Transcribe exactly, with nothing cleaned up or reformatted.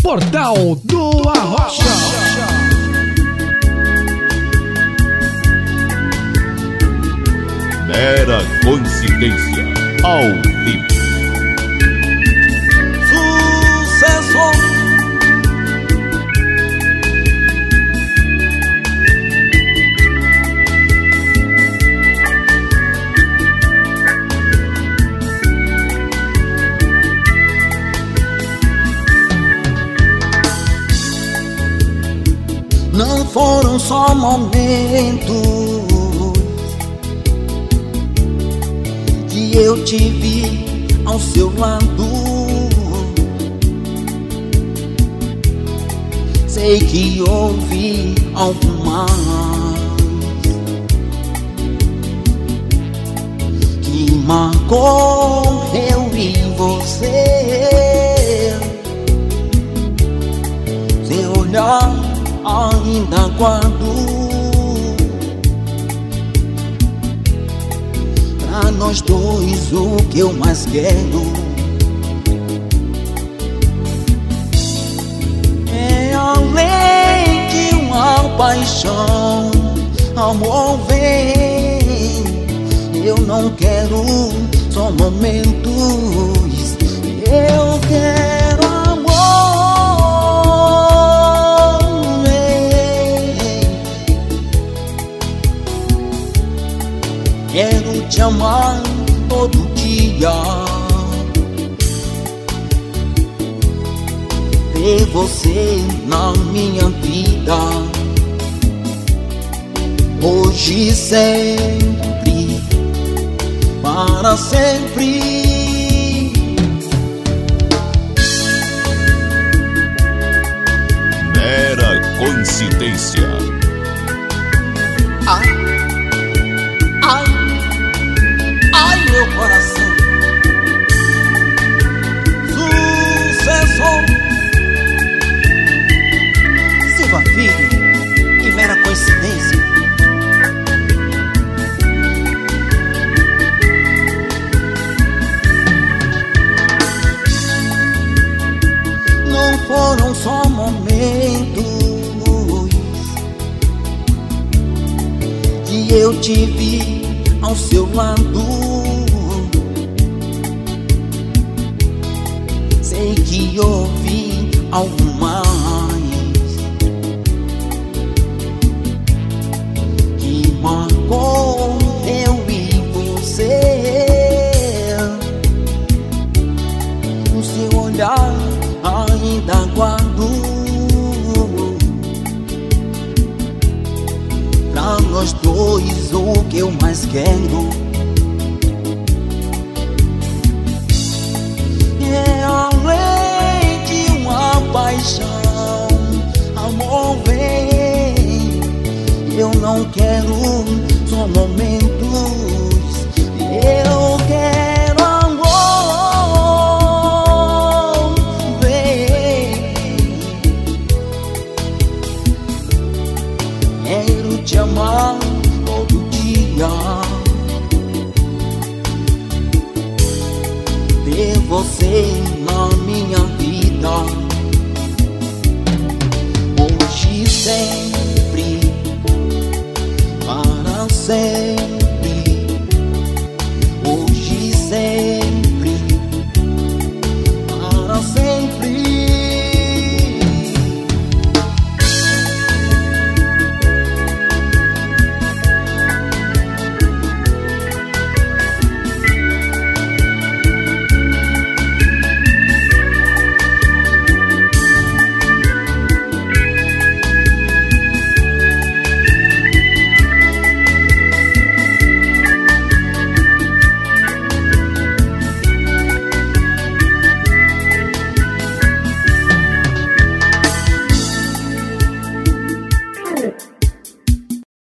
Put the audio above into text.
Portal do Arrocha. Mera coincidência ao vivo. Sucesso. Não foram só momentos que eu te vi ao seu lado. Sei que houve algo mais que marcou eu e você. Seu olhar ainda guardo pra nós dois o que eu mais quero. É além de uma paixão, amor vem. Eu não quero só momentos, eu quero amor. Quero te amar todo dia, ter você na minha vida, hoje e sempre, para sempre. Mera coincidência. Ai, ai, ai, meu coração. Sucesso. Silva Filho, que mera coincidência. Não foram só momentos que eu te vi ao seu lado. Sei que houve algo mais que marcou eu e você. O seu olhar ainda guardo pra nós dois o que eu mais quero. É além de uma paixão, amor vem. Eu não quero só momentos, eu quero amor. Vem, quero te amar todo dia, ter você